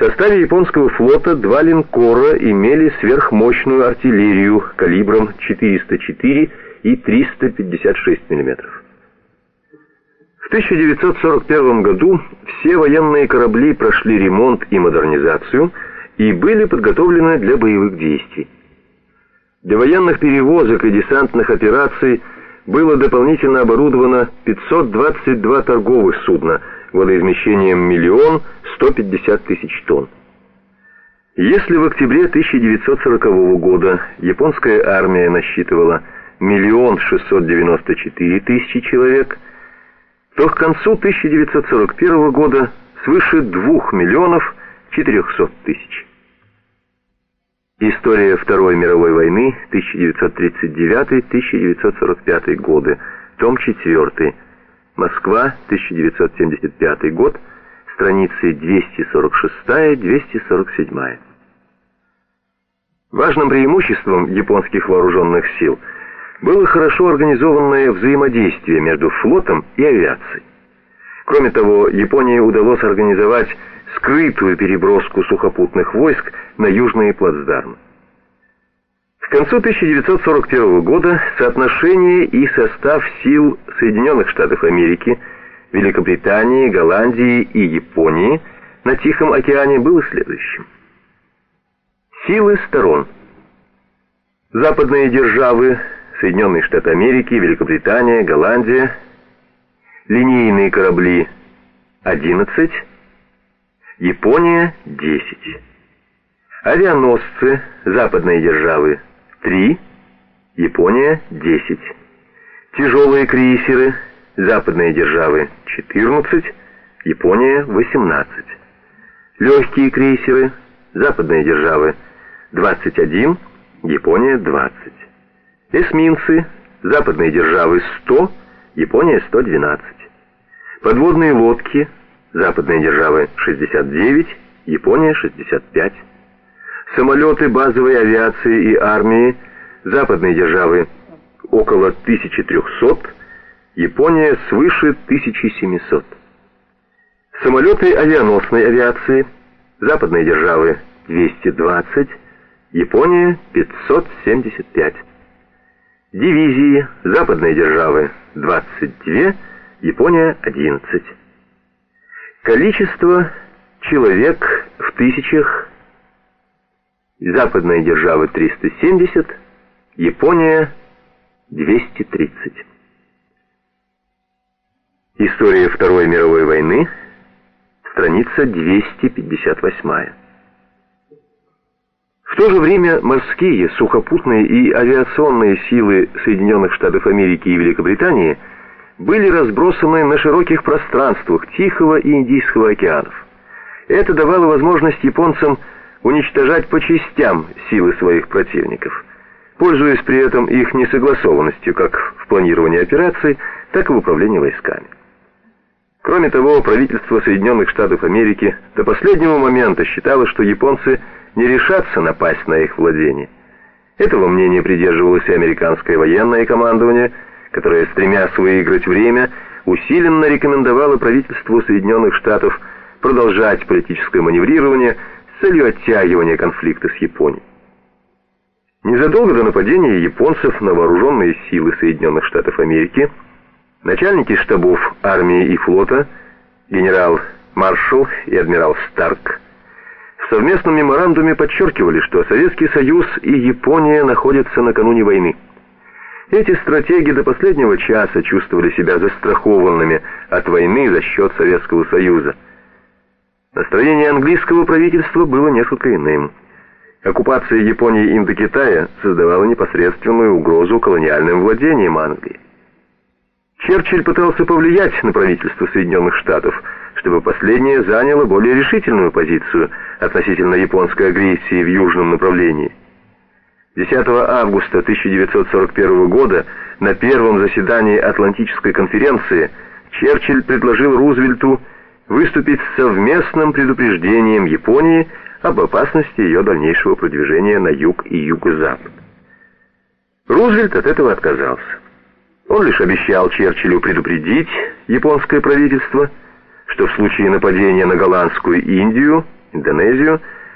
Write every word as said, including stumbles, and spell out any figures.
составе японского флота два линкора имели сверхмощную артиллерию калибром четыреста четыре и триста пятьдесят шесть миллиметров. В тысяча девятьсот сорок первом году все военные корабли прошли ремонт и модернизацию и были подготовлены для боевых действий. Для военных перевозок и десантных операций было дополнительно оборудовано пятьсот двадцать два торговых судна водоизмещением миллион сто пятьдесят тысяч тонн. Если в октябре тысяча девятьсот сорокового года японская армия насчитывала миллион шестьсот девяносто четыре тысячи человек, то к концу тысяча девятьсот сорок первого года свыше двух миллионов четырехсот тысяч. История Второй мировой войны тысяча девятьсот тридцать девятый — тысяча девятьсот сорок пятый годы, том четвёртый, Москва, тысяча девятьсот семьдесят пятый год, страницы двести сорок шесть — двести сорок семь. Важным преимуществом японских вооруженных сил было хорошо организованное взаимодействие между флотом и авиацией. Кроме того, Японии удалось организовать скрытую переброску сухопутных войск на южные плацдармы. К концу тысяча девятьсот сорок первого года соотношение и состав сил Соединенных Штатов Америки, Великобритании, Голландии и Японии на Тихом океане было следующим. Силы сторон. Западные державы, Соединенные Штаты Америки, Великобритания, Голландия, линейные корабли одиннадцать, Япония десять. Авианосцы, западные державы три, Япония десять. Тяжелые крейсеры, западные державы четырнадцать, Япония восемнадцать. Легкие крейсеры, западные державы двадцать один, Япония двадцать. Эсминцы, западные державы сто, Япония сто двенадцать. Подводные лодки, западные державы шестьдесят девять, Япония шестьдесят пять. Самолеты базовой авиации и армии, западные державы около тысячи трехсот, Япония свыше тысячи семисот. Самолеты авианосной авиации, западные державы двести двадцать, Япония пятьсот семьдесят пять. Дивизии, западные державы двадцать два, Япония одиннадцать. Количество человек в тысячах: западные державы триста семьдесят, Япония двести тридцать. История Второй мировой войны, страница двести пятьдесят восемь. В то же время морские, сухопутные и авиационные силы Соединенных Штатов Америки и Великобритании были разбросаны на широких пространствах Тихого и Индийского океанов. Это давало возможность японцам уничтожать по частям силы своих противников, пользуясь при этом их несогласованностью как в планировании операций, так и в управлении войсками. Кроме того, правительство Соединенных Штатов Америки до последнего момента считало, что японцы не решатся напасть на их владения. Этого мнения придерживалось и американское военное командование, которое, стремясь выиграть время, усиленно рекомендовало правительству Соединенных Штатов продолжать политическое маневрирование с целью оттягивания конфликта с Японией. Незадолго до нападения японцев на вооруженные силы Соединенных Штатов Америки начальники штабов армии и флота, генерал Маршалл и адмирал Старк, в совместном меморандуме подчеркивали, что Советский Союз и Япония находятся накануне войны. Эти стратеги до последнего часа чувствовали себя застрахованными от войны за счет Советского Союза. Настроение английского правительства было несколько иным. Оккупация Японии Индокитая создавала непосредственную угрозу колониальным владениям Англии. Черчилль пытался повлиять на правительство Соединенных Штатов, чтобы последнее заняло более решительную позицию относительно японской агрессии в южном направлении. десятого августа тысяча девятьсот сорок первого года на первом заседании Атлантической конференции Черчилль предложил Рузвельту выступить с совместным предупреждением Японии об опасности ее дальнейшего продвижения на юг и юго-запад. Рузвельт от этого отказался. Он лишь обещал Черчиллю предупредить японское правительство, что в случае нападения на голландскую Индию Индонезию